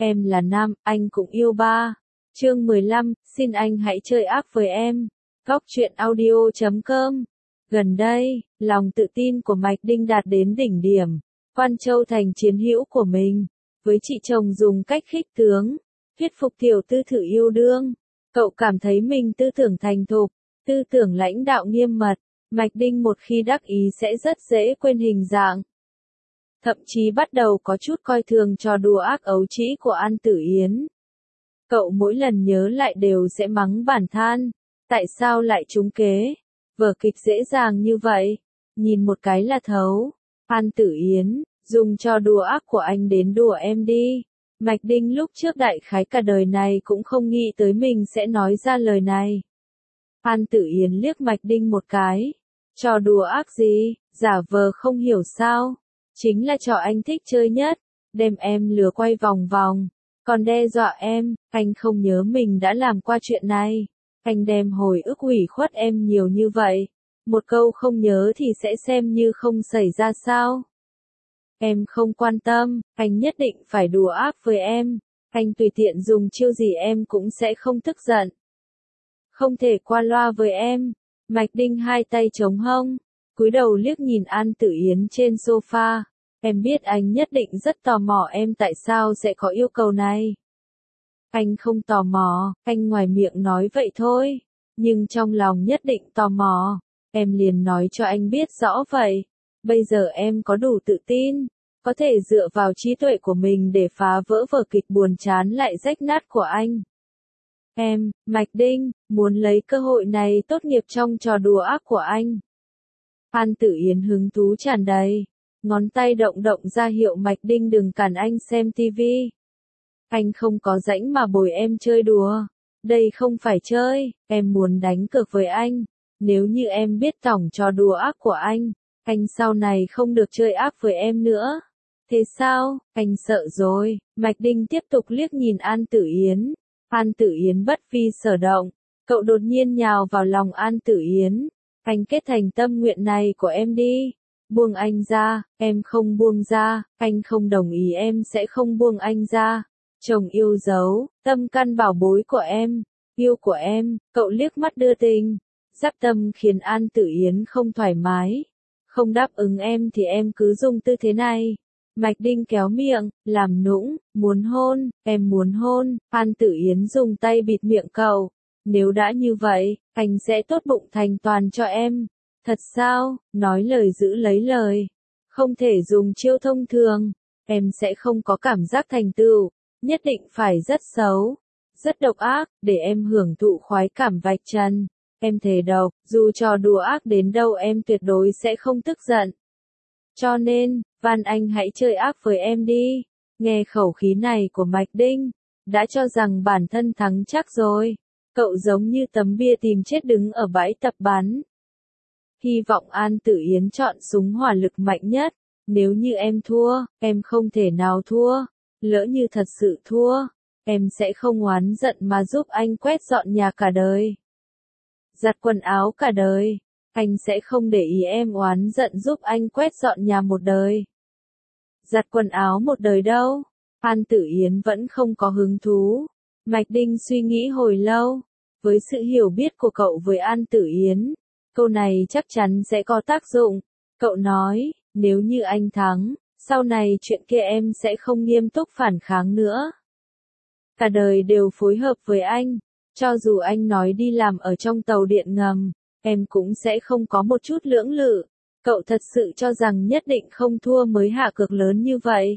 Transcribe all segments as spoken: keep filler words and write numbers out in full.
Em là nam, anh cũng yêu ba. Chương mười lăm, xin anh hãy chơi ác với em. Góc truyện audio chấm com. Gần đây, lòng tự tin của Mạch Đinh đạt đến đỉnh điểm. Quan Châu thành chiến hữu của mình. Với chị chồng dùng cách khích tướng, thuyết phục tiểu tư thử yêu đương. Cậu cảm thấy mình tư tưởng thành thục, tư tưởng lãnh đạo nghiêm mật. Mạch Đinh một khi đắc ý sẽ rất dễ quên hình dạng. Thậm chí bắt đầu có chút coi thường trò đùa ác ấu trĩ của An Tử Yến. Cậu mỗi lần nhớ lại đều sẽ mắng bản than. Tại sao lại trúng kế? Vở kịch dễ dàng như vậy. Nhìn một cái là thấu. An Tử Yến, dùng trò đùa ác của anh đến đùa em đi. Mạch Đinh lúc trước đại khái cả đời này cũng không nghĩ tới mình sẽ nói ra lời này. An Tử Yến liếc Mạch Đinh một cái. Trò đùa ác gì, giả vờ không hiểu sao. Chính là trò anh thích chơi nhất, đem em lừa quay vòng vòng, còn đe dọa em. Anh không nhớ mình đã làm qua chuyện này. Anh đem hồi ức ủy khuất em nhiều như vậy. Một câu không nhớ thì sẽ xem như không xảy ra sao. Em không quan tâm, anh nhất định phải đùa ác với em. Anh tùy tiện dùng chiêu gì em cũng sẽ không tức giận. Không thể qua loa với em. Mạch Đinh hai tay chống hông, cúi đầu liếc nhìn An Tử Yến trên sofa. Em biết anh nhất định rất tò mò em tại sao sẽ có yêu cầu này. Anh không tò mò, anh ngoài miệng nói vậy thôi. Nhưng trong lòng nhất định tò mò. Em liền nói cho anh biết rõ vậy. Bây giờ em có đủ tự tin, có thể dựa vào trí tuệ của mình để phá vỡ vở kịch buồn chán lại rách nát của anh. Em, Mạch Đinh, muốn lấy cơ hội này tốt nghiệp trong trò đùa ác của anh. An Tử Yến hứng thú tràn đầy. Ngón tay động động ra hiệu Mạch Đinh đừng cản anh xem tivi. Anh không có rãnh mà bồi em chơi đùa. Đây không phải chơi, em muốn đánh cược với anh. Nếu như em biết tổng trò đùa ác của anh, anh sau này không được chơi ác với em nữa. Thế sao, anh sợ rồi. Mạch Đinh tiếp tục liếc nhìn An Tử Yến. An Tử Yến bất vi sở động. Cậu đột nhiên nhào vào lòng An Tử Yến. Anh kết thành tâm nguyện này của em đi. Buông anh ra, em không buông ra, anh không đồng ý em sẽ không buông anh ra. Chồng yêu dấu, tâm căn bảo bối của em, yêu của em. Cậu liếc mắt đưa tình. Giáp tâm khiến An Tử Yến không thoải mái. Không đáp ứng em thì em cứ dùng tư thế này. Mạch Đinh kéo miệng, làm nũng, muốn hôn, em muốn hôn. An Tử Yến dùng tay bịt miệng cậu. Nếu đã như vậy, anh sẽ tốt bụng thành toàn cho em. Thật sao, nói lời giữ lấy lời. Không thể dùng chiêu thông thường. Em sẽ không có cảm giác thành tựu. Nhất định phải rất xấu. Rất độc ác, để em hưởng thụ khoái cảm vạch trần. Em thề độc, dù trò đùa ác đến đâu em tuyệt đối sẽ không tức giận. Cho nên, van anh hãy chơi ác với em đi. Nghe khẩu khí này của Mạch Đinh, đã cho rằng bản thân thắng chắc rồi. Cậu giống như tấm bia tìm chết đứng ở bãi tập bắn. Hy vọng An Tử Yến chọn súng hỏa lực mạnh nhất. Nếu như em thua, em không thể nào thua. Lỡ như thật sự thua, em sẽ không oán giận mà giúp anh quét dọn nhà cả đời. Giặt quần áo cả đời. Anh sẽ không để ý em oán giận giúp anh quét dọn nhà một đời. Giặt quần áo một đời đâu. An Tử Yến vẫn không có hứng thú. Mạch Đinh suy nghĩ hồi lâu. Với sự hiểu biết của cậu với An Tử Yến, câu này chắc chắn sẽ có tác dụng. Cậu nói, nếu như anh thắng, sau này chuyện kia em sẽ không nghiêm túc phản kháng nữa. Cả đời đều phối hợp với anh. Cho dù anh nói đi làm ở trong tàu điện ngầm, em cũng sẽ không có một chút lưỡng lự. Cậu thật sự cho rằng nhất định không thua mới hạ cược lớn như vậy.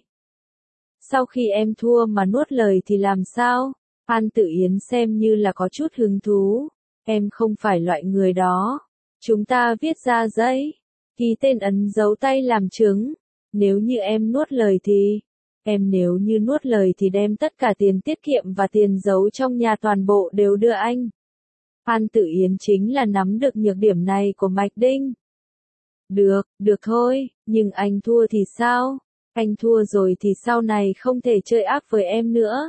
Sau khi em thua mà nuốt lời thì làm sao? An Tử Yến xem như là có chút hứng thú. Em không phải loại người đó. Chúng ta viết ra giấy, ký tên ấn dấu tay làm chứng. Nếu như em nuốt lời thì... Em nếu như nuốt lời thì đem tất cả tiền tiết kiệm và tiền giấu trong nhà toàn bộ đều đưa anh. An Tử Yến chính là nắm được nhược điểm này của Mạch Đinh. Được, được thôi, nhưng anh thua thì sao? Anh thua rồi thì sau này không thể chơi ác với em nữa.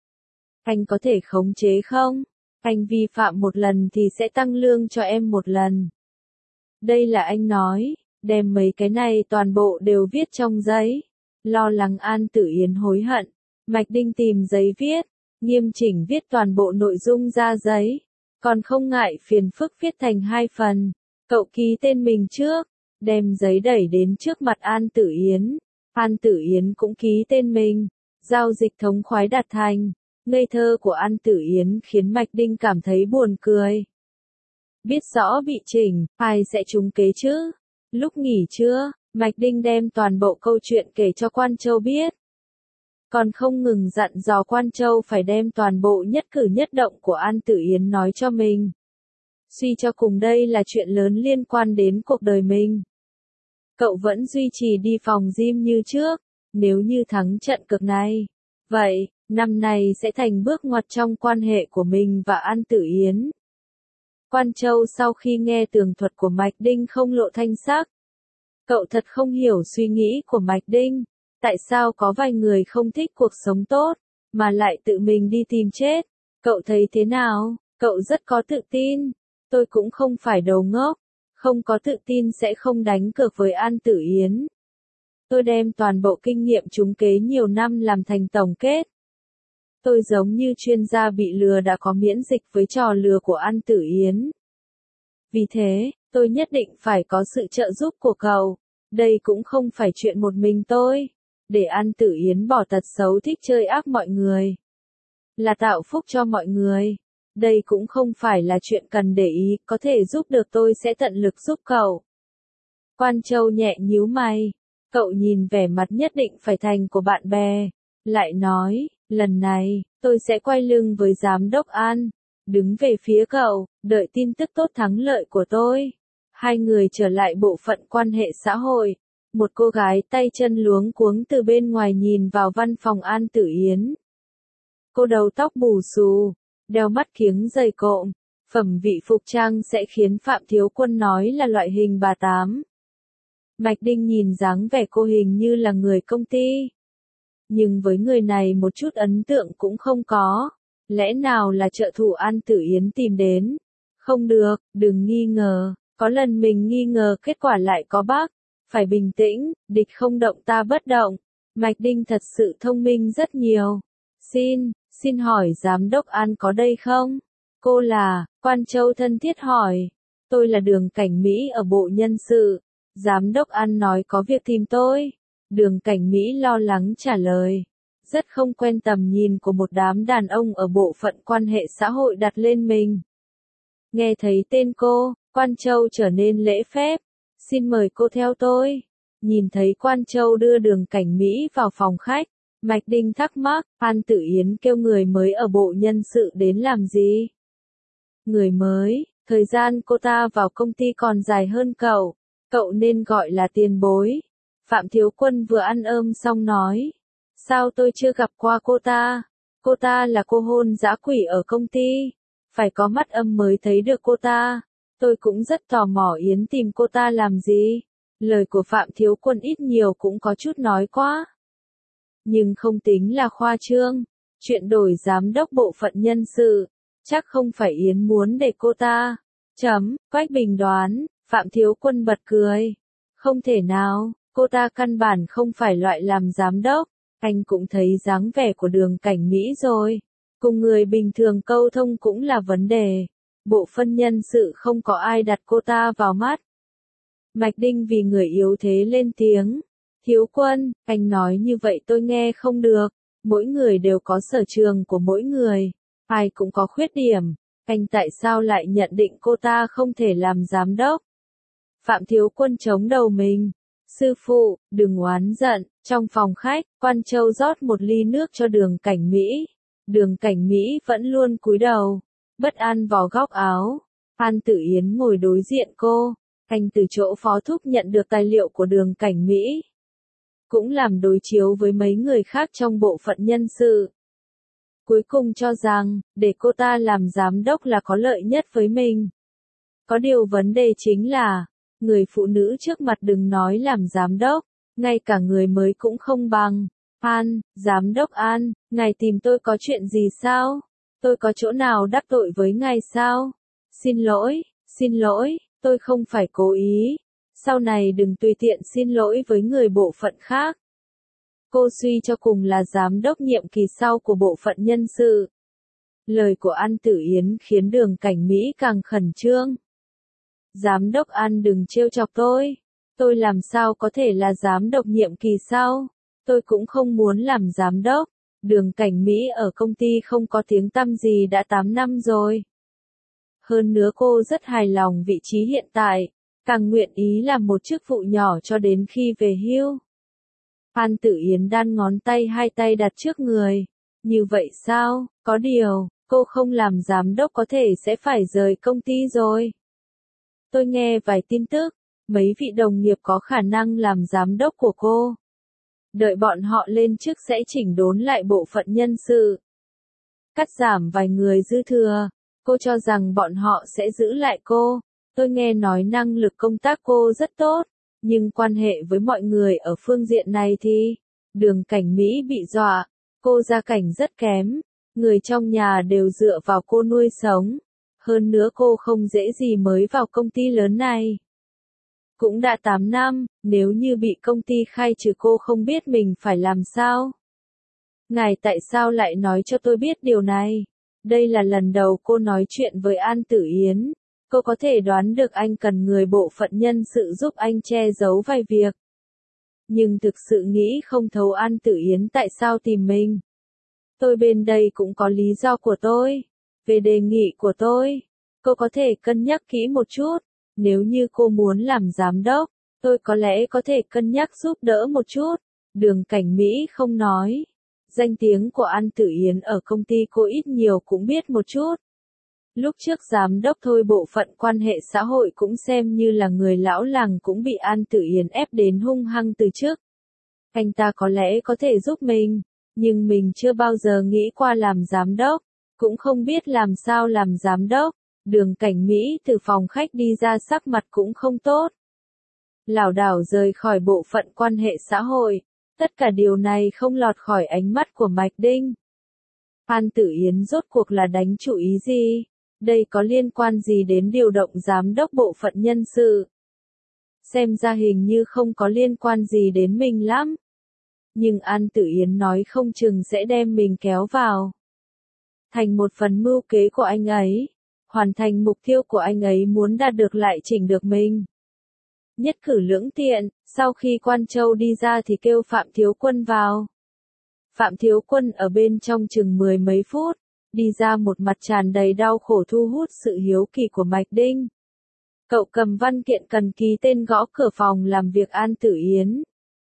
Anh có thể khống chế không? Anh vi phạm một lần thì sẽ tăng lương cho em một lần. Đây là anh nói, đem mấy cái này toàn bộ đều viết trong giấy. Lo lắng An Tử Yến hối hận. Mạch Đinh tìm giấy viết, nghiêm chỉnh viết toàn bộ nội dung ra giấy. Còn không ngại phiền phức viết thành hai phần. Cậu ký tên mình trước, đem giấy đẩy đến trước mặt An Tử Yến. An Tử Yến cũng ký tên mình. Giao dịch thống khoái đạt thành. Ngây thơ của An Tử Yến khiến Mạch Đinh cảm thấy buồn cười. Biết rõ bị chỉnh, ai sẽ trúng kế chứ? Lúc nghỉ trưa, Mạch Đinh đem toàn bộ câu chuyện kể cho Quan Châu biết. Còn không ngừng dặn dò Quan Châu phải đem toàn bộ nhất cử nhất động của An Tử Yến nói cho mình. Suy cho cùng đây là chuyện lớn liên quan đến cuộc đời mình. Cậu vẫn duy trì đi phòng gym như trước, nếu như thắng trận cược này. Vậy, năm này sẽ thành bước ngoặt trong quan hệ của mình và An Tử Yến. Quan Châu sau khi nghe tường thuật của Mạch Đinh không lộ thanh sắc. Cậu thật không hiểu suy nghĩ của Mạch Đinh. Tại sao có vài người không thích cuộc sống tốt, mà lại tự mình đi tìm chết? Cậu thấy thế nào? Cậu rất có tự tin. Tôi cũng không phải đầu ngốc. Không có tự tin sẽ không đánh cược với An Tử Yến. Tôi đem toàn bộ kinh nghiệm trúng kế nhiều năm làm thành tổng kết. Tôi giống như chuyên gia bị lừa đã có miễn dịch với trò lừa của An Tử Yến. Vì thế, tôi nhất định phải có sự trợ giúp của cậu. Đây cũng không phải chuyện một mình tôi. Để An Tử Yến bỏ tật xấu thích chơi ác mọi người. Là tạo phúc cho mọi người. Đây cũng không phải là chuyện cần để ý, có thể giúp được tôi sẽ tận lực giúp cậu. Quan Châu nhẹ nhíu mày. Cậu nhìn vẻ mặt nhất định phải thành của bạn bè. Lại nói, lần này, tôi sẽ quay lưng với giám đốc An. Đứng về phía cậu, đợi tin tức tốt thắng lợi của tôi. Hai người trở lại bộ phận quan hệ xã hội. Một cô gái tay chân luống cuống từ bên ngoài nhìn vào văn phòng An Tử Yến. Cô đầu tóc bù xù, đeo mắt kiếng dày cộm, phẩm vị phục trang sẽ khiến Phạm Thiếu Quân nói là loại hình bà tám. Mạch Đinh nhìn dáng vẻ cô hình như là người công ty. Nhưng với người này một chút ấn tượng cũng không có. Lẽ nào là trợ thủ An Tử Yến tìm đến? Không được, đừng nghi ngờ. Có lần mình nghi ngờ kết quả lại có bác. Phải bình tĩnh, địch không động ta bất động. Mạch Đinh thật sự thông minh rất nhiều. Xin, xin hỏi giám đốc An có đây không? Cô là, Quan Châu thân thiết hỏi. Tôi là Đường Cảnh Mỹ ở Bộ Nhân sự. Giám đốc An nói có việc tìm tôi. Đường Cảnh Mỹ lo lắng trả lời. Rất không quen tầm nhìn của một đám đàn ông ở bộ phận quan hệ xã hội đặt lên mình. Nghe thấy tên cô, Quan Châu trở nên lễ phép. Xin mời cô theo tôi. Nhìn thấy Quan Châu đưa Đường Cảnh Mỹ vào phòng khách, Mạch Đinh thắc mắc, An Tử Yến kêu người mới ở bộ nhân sự đến làm gì? Người mới, thời gian cô ta vào công ty còn dài hơn cậu, cậu nên gọi là tiền bối. Phạm Thiếu Quân vừa ăn ôm xong nói, sao tôi chưa gặp qua cô ta? Cô ta là cô hôn dã quỷ ở công ty, phải có mắt âm mới thấy được cô ta. Tôi cũng rất tò mò Yến tìm cô ta làm gì. Lời của Phạm Thiếu Quân ít nhiều cũng có chút nói quá. Nhưng không tính là khoa trương. Chuyện đổi giám đốc bộ phận nhân sự, chắc không phải Yến muốn để cô ta. Chấm, Quách Bình đoán, Phạm Thiếu Quân bật cười. Không thể nào, cô ta căn bản không phải loại làm giám đốc. Anh cũng thấy dáng vẻ của Đường Cảnh Mỹ rồi. Cùng người bình thường câu thông cũng là vấn đề. Bộ phận nhân sự không có ai đặt cô ta vào mắt. Mạch Đinh vì người yếu thế lên tiếng. Thiếu Quân, anh nói như vậy tôi nghe không được. Mỗi người đều có sở trường của mỗi người. Ai cũng có khuyết điểm. Anh tại sao lại nhận định cô ta không thể làm giám đốc? Phạm Thiếu Quân chống đầu mình. Sư phụ, đừng oán giận. Trong phòng khách, Quan Châu rót một ly nước cho Đường Cảnh Mỹ. Đường Cảnh Mỹ vẫn luôn cúi đầu. Bất an vào góc áo. An Tử Yến ngồi đối diện cô. Anh từ chỗ phó thúc nhận được tài liệu của Đường Cảnh Mỹ. Cũng làm đối chiếu với mấy người khác trong bộ phận nhân sự. Cuối cùng cho rằng, để cô ta làm giám đốc là có lợi nhất với mình. Có điều vấn đề chính là, người phụ nữ trước mặt đừng nói làm giám đốc, ngay cả người mới cũng không bằng. An, giám đốc An, ngài tìm tôi có chuyện gì sao? Tôi có chỗ nào đắc tội với ngài sao? Xin lỗi, xin lỗi, tôi không phải cố ý. Sau này đừng tùy tiện xin lỗi với người bộ phận khác. cô suy cho cùng là giám đốc nhiệm kỳ sau của bộ phận nhân sự. Lời của An Tử Yến khiến Đường Cảnh Mỹ càng khẩn trương. Giám đốc An đừng trêu chọc tôi. Tôi làm sao có thể là giám đốc nhiệm kỳ sau? Tôi cũng không muốn làm giám đốc. Đường Cảnh Mỹ ở công ty không có tiếng tăm gì đã tám năm rồi. Hơn nữa cô rất hài lòng vị trí hiện tại, càng nguyện ý làm một chức vụ nhỏ cho đến khi về hưu. An Tử Yến đan ngón tay hai tay đặt trước người. Như vậy sao? Có điều, cô không làm giám đốc có thể sẽ phải rời công ty rồi. Tôi nghe vài tin tức, mấy vị đồng nghiệp có khả năng làm giám đốc của cô. Đợi bọn họ lên chức sẽ chỉnh đốn lại bộ phận nhân sự. Cắt giảm vài người dư thừa. Cô cho rằng bọn họ sẽ giữ lại cô. Tôi nghe nói năng lực công tác cô rất tốt, nhưng quan hệ với mọi người ở phương diện này thì... Đường Cảnh Mỹ bị dọa. Cô gia cảnh rất kém. Người trong nhà đều dựa vào cô nuôi sống. Hơn nữa cô không dễ gì mới vào công ty lớn này. Cũng đã tám năm, nếu như bị công ty khai trừ cô không biết mình phải làm sao. Ngài tại sao lại nói cho tôi biết điều này? Đây là lần đầu cô nói chuyện với An Tử Yến. Cô có thể đoán được anh cần người bộ phận nhân sự giúp anh che giấu vài việc. Nhưng thực sự nghĩ không thấu An Tử Yến tại sao tìm mình. Tôi bên đây cũng có lý do của tôi. Về đề nghị của tôi, cô có thể cân nhắc kỹ một chút. Nếu như cô muốn làm giám đốc, tôi có lẽ có thể cân nhắc giúp đỡ một chút. Đường Cảnh Mỹ không nói. Danh tiếng của An Tử Yến ở công ty cô ít nhiều cũng biết một chút. Lúc trước giám đốc thôi bộ phận quan hệ xã hội cũng xem như là người lão làng cũng bị An Tử Yến ép đến hung hăng từ trước. Anh ta có lẽ có thể giúp mình, nhưng mình chưa bao giờ nghĩ qua làm giám đốc, cũng không biết làm sao làm giám đốc. Đường Cảnh Mỹ từ phòng khách đi ra sắc mặt cũng không tốt. Lảo đảo rời khỏi bộ phận quan hệ xã hội. Tất cả điều này không lọt khỏi ánh mắt của Mạch Đinh. An Tử Yến rốt cuộc là đánh chủ ý gì? Đây có liên quan gì đến điều động giám đốc bộ phận nhân sự? Xem ra hình như không có liên quan gì đến mình lắm. Nhưng An Tử Yến nói không chừng sẽ đem mình kéo vào. Thành một phần mưu kế của anh ấy. Hoàn thành mục tiêu của anh ấy muốn đạt được lại chỉnh được mình. Nhất cử lưỡng tiện, sau khi Quan Châu đi ra thì kêu Phạm Thiếu Quân vào. Phạm Thiếu Quân ở bên trong chừng mười mấy phút, đi ra một mặt tràn đầy đau khổ thu hút sự hiếu kỳ của Mạch Đinh. Cậu cầm văn kiện cần ký tên gõ cửa phòng làm việc An Tử Yến.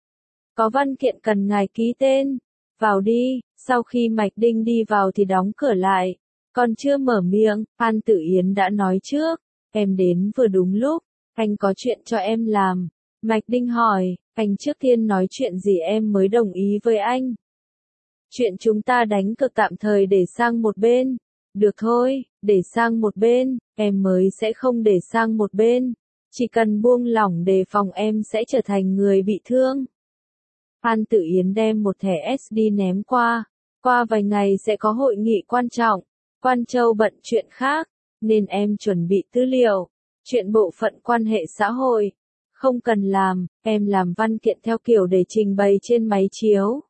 Có văn kiện cần ngài ký tên, vào đi. Sau khi Mạch Đinh đi vào thì đóng cửa lại. Còn chưa mở miệng, An Tử Yến đã nói trước, em đến vừa đúng lúc, anh có chuyện cho em làm. Mạch Đinh hỏi, anh trước tiên nói chuyện gì em mới đồng ý với anh? Chuyện chúng ta đánh cược tạm thời để sang một bên. Được thôi, để sang một bên, em mới sẽ không để sang một bên. Chỉ cần buông lỏng đề phòng em sẽ trở thành người bị thương. An Tử Yến đem một thẻ ét đê ném qua. Qua vài ngày sẽ có hội nghị quan trọng. Quan Châu bận chuyện khác, nên em chuẩn bị tư liệu. Chuyện bộ phận quan hệ xã hội. Không cần làm, em làm văn kiện theo kiểu để trình bày trên máy chiếu.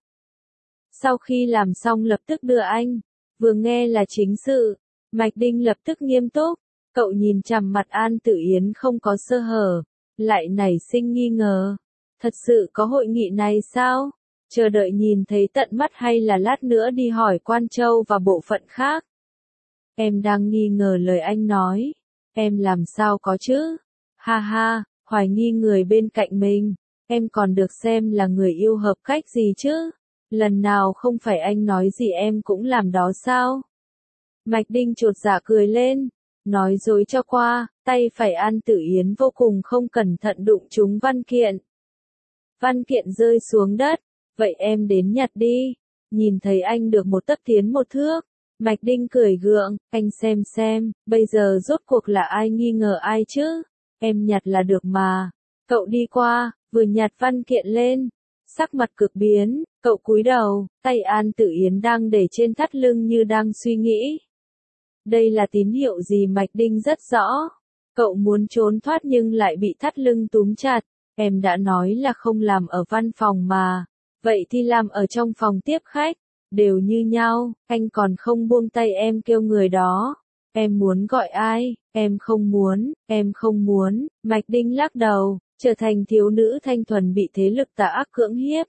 Sau khi làm xong lập tức đưa anh. Vừa nghe là chính sự. Mạch Đinh lập tức nghiêm túc. Cậu nhìn chằm mặt An Tử Yến không có sơ hở. Lại nảy sinh nghi ngờ. Thật sự có hội nghị này sao? Chờ đợi nhìn thấy tận mắt hay là lát nữa đi hỏi Quan Châu và bộ phận khác? Em đang nghi ngờ lời anh nói. Em làm sao có chứ? Ha ha, hoài nghi người bên cạnh mình. Em còn được xem là người yêu hợp cách gì chứ? Lần nào không phải anh nói gì em cũng làm đó sao? Mạch Đinh chột dạ cười lên. Nói dối cho qua, tay phải An Tử Yến vô cùng không cẩn thận đụng trúng văn kiện. Văn kiện rơi xuống đất. Vậy em đến nhặt đi. Nhìn thấy anh được một tấc tiến một thước. Mạch Đinh cười gượng, anh xem xem, bây giờ rốt cuộc là ai nghi ngờ ai chứ? Em nhặt là được mà. Cậu đi qua, vừa nhặt văn kiện lên. Sắc mặt cực biến, cậu cúi đầu, tay An Tử Yến đang để trên thắt lưng như đang suy nghĩ. Đây là tín hiệu gì Mạch Đinh rất rõ. Cậu muốn trốn thoát nhưng lại bị thắt lưng túm chặt. Em đã nói là không làm ở văn phòng mà. vậy thì làm ở trong phòng tiếp khách, đều như nhau, anh còn không buông tay em kêu người đó. Em muốn gọi ai, em không muốn, em không muốn, Mạch Đinh lắc đầu, trở thành thiếu nữ thanh thuần bị thế lực tà ác cưỡng hiếp.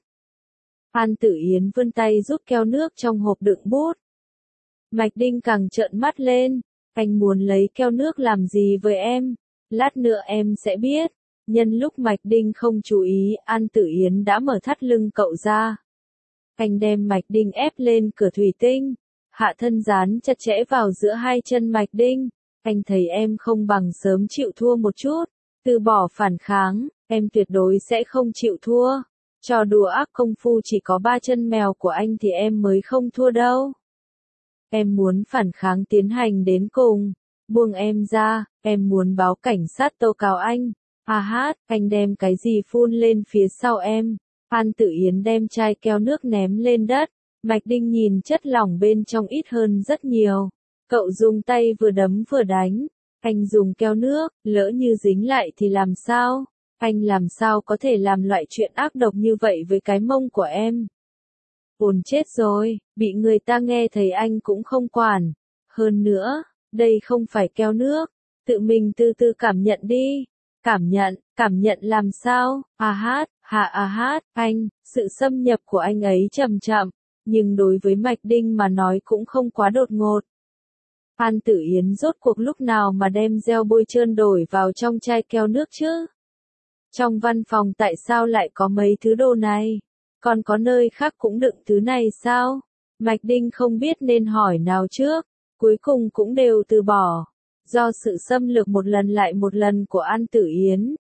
An Tử Yến vươn tay rút keo nước trong hộp đựng bút. Mạch Đinh càng trợn mắt lên, anh muốn lấy keo nước làm gì với em, lát nữa em sẽ biết. Nhân lúc Mạch Đinh không chú ý, An Tử Yến đã mở thắt lưng cậu ra. Anh đem Mạch Đinh ép lên cửa thủy tinh, hạ thân dán chặt chẽ vào giữa hai chân Mạch Đinh. Anh thấy em không bằng sớm chịu thua một chút, từ bỏ phản kháng, em tuyệt đối sẽ không chịu thua. Trò đùa ác công phu chỉ có ba chân mèo của anh thì em mới không thua đâu. Em muốn phản kháng tiến hành đến cùng, buông em ra, em muốn báo cảnh sát tố cáo anh. À hát, anh đem cái gì phun lên phía sau em. An Tử Yến đem chai keo nước ném lên đất. Mạch Đinh nhìn chất lỏng bên trong ít hơn rất nhiều. Cậu dùng tay vừa đấm vừa đánh. Anh dùng keo nước, lỡ như dính lại thì làm sao? Anh làm sao có thể làm loại chuyện ác độc như vậy với cái mông của em? Ồn chết rồi, bị người ta nghe thấy anh cũng không quản. Hơn nữa, đây không phải keo nước. Tự mình từ từ cảm nhận đi. Cảm nhận, cảm nhận làm sao? À hát, hạ à hát, anh, sự xâm nhập của anh ấy chậm chậm, nhưng đối với Mạch Đinh mà nói cũng không quá đột ngột. An Tử Yến rốt cuộc lúc nào mà đem gel bôi trơn đổi vào trong chai keo nước chứ? Trong văn phòng tại sao lại có mấy thứ đồ này? Còn có nơi khác cũng đựng thứ này sao? Mạch Đinh không biết nên hỏi nào trước, cuối cùng cũng đều từ bỏ. Do sự xâm lược một lần lại một lần của An Tử Yến.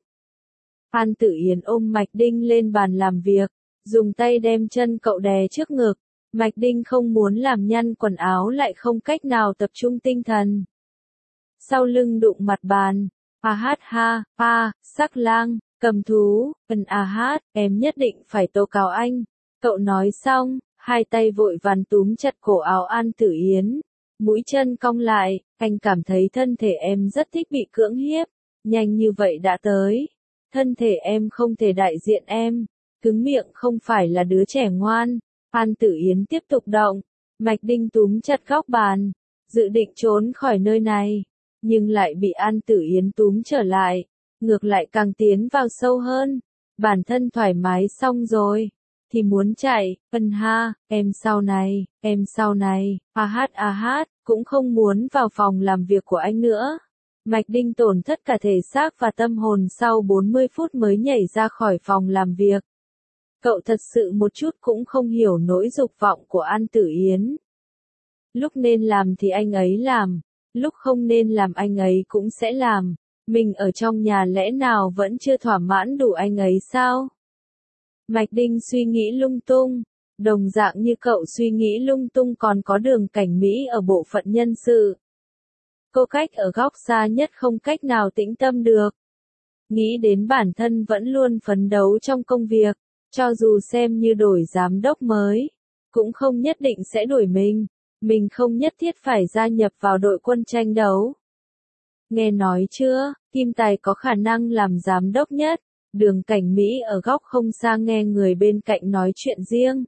An Tử Yến ôm Mạch Đinh lên bàn làm việc, dùng tay đem chân cậu đè trước ngực. Mạch Đinh không muốn làm nhăn quần áo lại không cách nào tập trung tinh thần. Sau lưng đụng mặt bàn, à hát ha, a, sắc lang, cầm thú, ân à hát, em nhất định phải tố cáo anh. Cậu nói xong, hai tay vội vàng túm chặt cổ áo An Tử Yến. Mũi chân cong lại, anh cảm thấy thân thể em rất thích bị cưỡng hiếp. Nhanh như vậy đã tới. Thân thể em không thể đại diện em. Cứng miệng không phải là đứa trẻ ngoan. An Tử Yến tiếp tục động. Mạch Đinh túm chặt góc bàn. Dự định trốn khỏi nơi này. Nhưng lại bị An Tử Yến túm trở lại. Ngược lại càng tiến vào sâu hơn. Bản thân thoải mái xong rồi. Thì muốn chạy, ân ha, em sau này, em sau này, a hát a hát, cũng không muốn vào phòng làm việc của anh nữa. Mạch Đinh tổn thất cả thể xác và tâm hồn sau bốn mươi phút mới nhảy ra khỏi phòng làm việc. Cậu thật sự một chút cũng không hiểu nỗi dục vọng của An Tử Yến. Lúc nên làm thì anh ấy làm, lúc không nên làm anh ấy cũng sẽ làm. Mình ở trong nhà lẽ nào vẫn chưa thỏa mãn đủ anh ấy sao? Mạch Đinh suy nghĩ lung tung, đồng dạng như cậu suy nghĩ lung tung còn có Đường Cảnh Mỹ ở bộ phận nhân sự. Cô cách ở góc xa nhất không cách nào tĩnh tâm được. Nghĩ đến bản thân vẫn luôn phấn đấu trong công việc, cho dù xem như đổi giám đốc mới, cũng không nhất định sẽ đuổi mình, mình không nhất thiết phải gia nhập vào đội quân tranh đấu. Nghe nói chưa, Kim Tài có khả năng làm giám đốc nhất. Đường Cảnh Mỹ ở góc không xa nghe người bên cạnh nói chuyện riêng.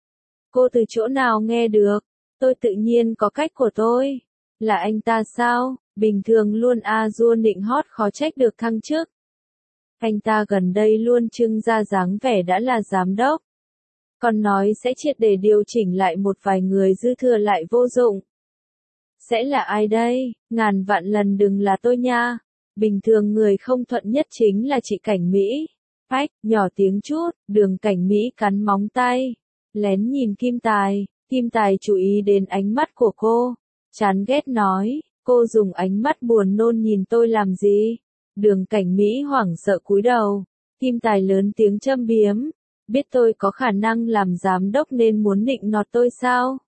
Cô từ chỗ nào nghe được? Tôi tự nhiên có cách của tôi. Là anh ta sao? Bình thường luôn a dua nịnh hót khó trách được thăng chức. Anh ta gần đây luôn trưng ra dáng vẻ đã là giám đốc. Còn nói sẽ triệt để điều chỉnh lại một vài người dư thừa lại vô dụng. Sẽ là ai đây? Ngàn vạn lần đừng là tôi nha. Bình thường người không thuận nhất chính là chị Cảnh Mỹ. Phách, nhỏ tiếng chút, Đường Cảnh Mỹ cắn móng tay. Lén nhìn Kim Tài, Kim Tài chú ý đến ánh mắt của cô. Chán ghét nói, cô dùng ánh mắt buồn nôn nhìn tôi làm gì? Đường Cảnh Mỹ hoảng sợ cúi đầu. Kim Tài lớn tiếng châm biếm. Biết tôi có khả năng làm giám đốc nên muốn nịnh nọt tôi sao?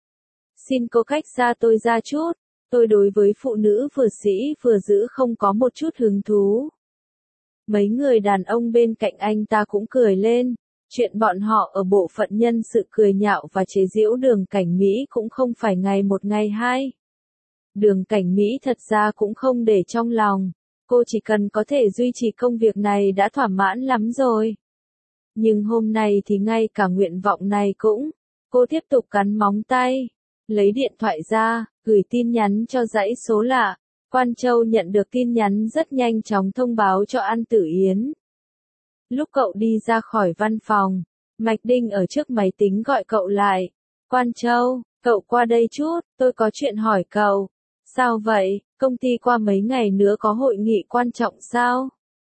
Xin cô cách xa tôi ra chút. Tôi đối với phụ nữ vừa sĩ vừa giữ không có một chút hứng thú. Mấy người đàn ông bên cạnh anh ta cũng cười lên. Chuyện bọn họ ở bộ phận nhân sự cười nhạo và chế giễu Đường Cảnh Mỹ cũng không phải ngày một ngày hai. Đường Cảnh Mỹ thật ra cũng không để trong lòng. Cô chỉ cần có thể duy trì công việc này đã thỏa mãn lắm rồi. Nhưng hôm nay thì ngay cả nguyện vọng này cũng, cô tiếp tục cắn móng tay, lấy điện thoại ra, gửi tin nhắn cho dãy số lạ. Quan Châu nhận được tin nhắn rất nhanh chóng thông báo cho An Tử Yến. Lúc cậu đi ra khỏi văn phòng, Mạch Đinh ở trước máy tính gọi cậu lại. Quan Châu, cậu qua đây chút, tôi có chuyện hỏi cậu. Sao vậy, công ty qua mấy ngày nữa có hội nghị quan trọng sao?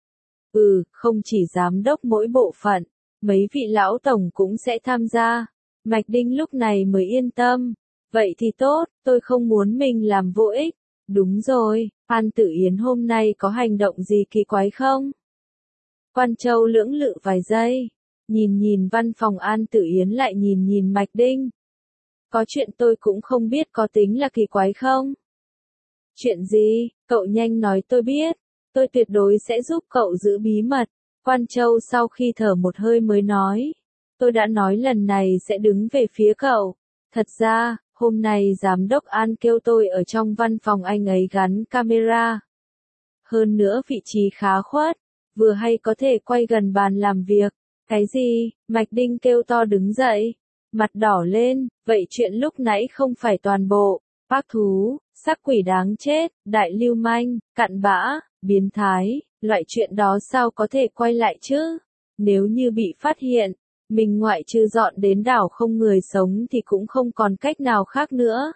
Ừ, không chỉ giám đốc mỗi bộ phận, mấy vị lão tổng cũng sẽ tham gia. Mạch Đinh lúc này mới yên tâm. Vậy thì tốt, tôi không muốn mình làm vô ích. Đúng rồi, An Tử Yến hôm nay có hành động gì kỳ quái không? Quan Châu lưỡng lự vài giây, nhìn nhìn văn phòng An Tử Yến lại nhìn nhìn Mạch Đinh. Có chuyện tôi cũng không biết có tính là kỳ quái không? Chuyện gì, cậu nhanh nói tôi biết, tôi tuyệt đối sẽ giúp cậu giữ bí mật. Quan Châu sau khi thở một hơi mới nói, tôi đã nói lần này sẽ đứng về phía cậu. Thật ra, hôm nay giám đốc An kêu tôi ở trong văn phòng anh ấy gắn camera. Hơn nữa vị trí khá khuất, vừa hay có thể quay gần bàn làm việc. Cái gì? Mạch Đinh kêu to đứng dậy, mặt đỏ lên, vậy chuyện lúc nãy không phải toàn bộ, ác thú, sắc quỷ đáng chết, đại lưu manh, cặn bã, biến thái, loại chuyện đó sao có thể quay lại chứ? Nếu như bị phát hiện, mình ngoại trừ dọn đến đảo không người sống thì cũng không còn cách nào khác nữa.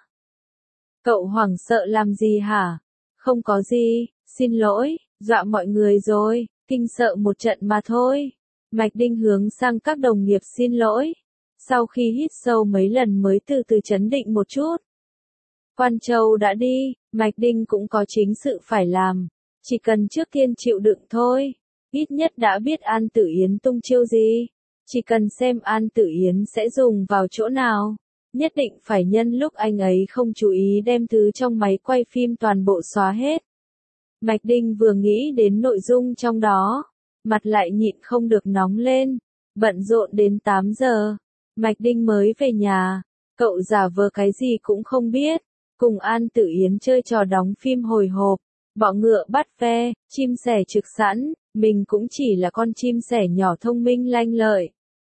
Cậu hoảng sợ làm gì hả? Không có gì, xin lỗi, dọa mọi người rồi, kinh sợ một trận mà thôi. Mạch Đinh hướng sang các đồng nghiệp xin lỗi. Sau khi hít sâu mấy lần mới từ từ trấn định một chút. Quan Châu đã đi, Mạch Đinh cũng có chính sự phải làm. Chỉ cần trước tiên chịu đựng thôi. Ít nhất đã biết An Tử Yến tung chiêu gì. Chỉ cần xem An Tử Yến sẽ dùng vào chỗ nào. Nhất định phải nhân lúc anh ấy không chú ý đem thứ trong máy quay phim toàn bộ xóa hết. Mạch Đinh vừa nghĩ đến nội dung trong đó, mặt lại nhịn không được nóng lên. Bận rộn đến tám giờ, Mạch Đinh mới về nhà. Cậu giả vờ cái gì cũng không biết, cùng An Tử Yến chơi trò đóng phim hồi hộp, bọ ngựa bắt ve, chim sẻ trực sẵn, mình cũng chỉ là con chim sẻ nhỏ thông minh lanh lợi.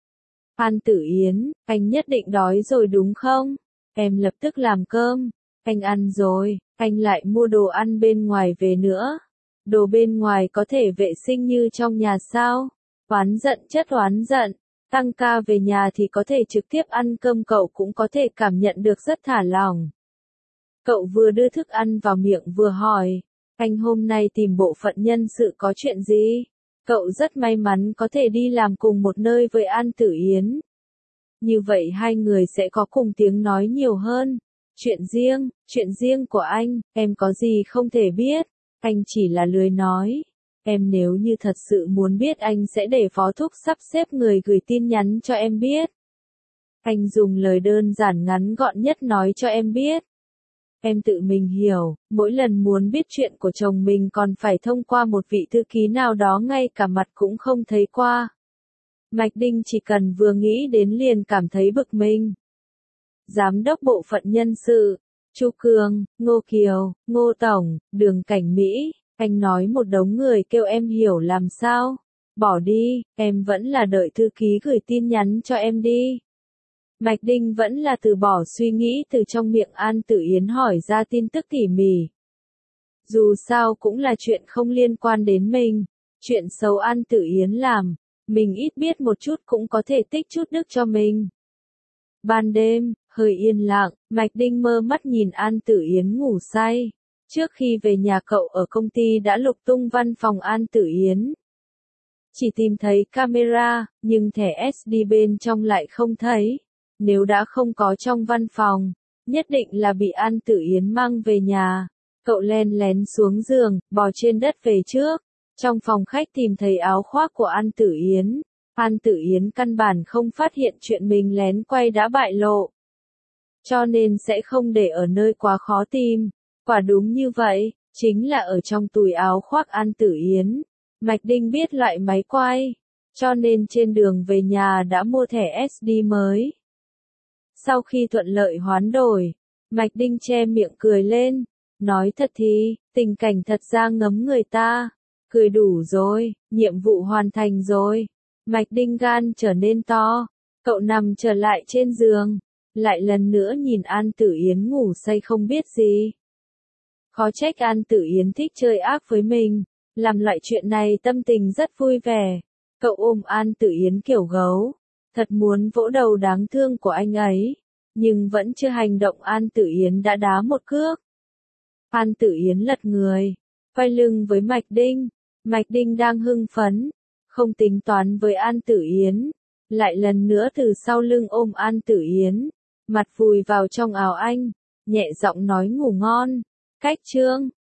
An Tử Yến, anh nhất định đói rồi đúng không? Em lập tức làm cơm. Anh ăn rồi, anh lại mua đồ ăn bên ngoài về nữa. Đồ bên ngoài có thể vệ sinh như trong nhà sao? Oán giận chất oán giận. Tăng ca về nhà thì có thể trực tiếp ăn cơm, cậu cũng có thể cảm nhận được rất thả lỏng. Cậu vừa đưa thức ăn vào miệng vừa hỏi, anh hôm nay tìm bộ phận nhân sự có chuyện gì? Cậu rất may mắn có thể đi làm cùng một nơi với An Tử Yến. Như vậy hai người sẽ có cùng tiếng nói nhiều hơn. Chuyện riêng, chuyện riêng của anh, em có gì không thể biết. Anh chỉ là lười nói. Em nếu như thật sự muốn biết anh sẽ để phó thúc sắp xếp người gửi tin nhắn cho em biết. Anh dùng lời đơn giản ngắn gọn nhất nói cho em biết. Em tự mình hiểu, mỗi lần muốn biết chuyện của chồng mình còn phải thông qua một vị thư ký nào đó ngay cả mặt cũng không thấy qua. Mạch Đinh chỉ cần vừa nghĩ đến liền cảm thấy bực mình. Giám đốc bộ phận nhân sự, Chu Cường, Ngô Kiều, Ngô Tổng, Đường Cảnh Mỹ, anh nói một đống người kêu em hiểu làm sao? Bỏ đi, em vẫn là đợi thư ký gửi tin nhắn cho em đi. Mạch Đinh vẫn là từ bỏ suy nghĩ từ trong miệng An Tử Yến hỏi ra tin tức tỉ mỉ. Dù sao cũng là chuyện không liên quan đến mình, chuyện xấu An Tử Yến làm, mình ít biết một chút cũng có thể tích chút đức cho mình. Ban đêm, hơi yên lặng, Mạch Đinh mơ mắt nhìn An Tử Yến ngủ say. Trước khi về nhà cậu ở công ty đã lục tung văn phòng An Tử Yến. Chỉ tìm thấy camera, nhưng thẻ ét đê bên trong lại không thấy. Nếu đã không có trong văn phòng, nhất định là bị An Tử Yến mang về nhà. Cậu len lén xuống giường, bò trên đất về trước. Trong phòng khách tìm thấy áo khoác của An Tử Yến. An Tử Yến căn bản không phát hiện chuyện mình lén quay đã bại lộ. Cho nên sẽ không để ở nơi quá khó tìm. Quả đúng như vậy, chính là ở trong túi áo khoác An Tử Yến. Mạch Đinh biết loại máy quay, cho nên trên đường về nhà đã mua thẻ ét đê mới. Sau khi thuận lợi hoán đổi, Mạch Đinh che miệng cười lên, nói thật thì, tình cảnh thật ra ngấm người ta. Cười đủ rồi, nhiệm vụ hoàn thành rồi. Mạch Đinh gan trở nên to, cậu nằm trở lại trên giường, lại lần nữa nhìn An Tử Yến ngủ say không biết gì. Khó trách An Tử Yến thích chơi ác với mình, làm loại chuyện này tâm tình rất vui vẻ. Cậu ôm An Tử Yến kiểu gấu, thật muốn vỗ đầu đáng thương của anh ấy, nhưng vẫn chưa hành động An Tử Yến đã đá một cước. An Tử Yến lật người, quay lưng với Mạch Đinh, Mạch Đinh đang hưng phấn, không tính toán với An Tử Yến, lại lần nữa từ sau lưng ôm An Tử Yến, mặt vùi vào trong áo anh, nhẹ giọng nói ngủ ngon. Cách chương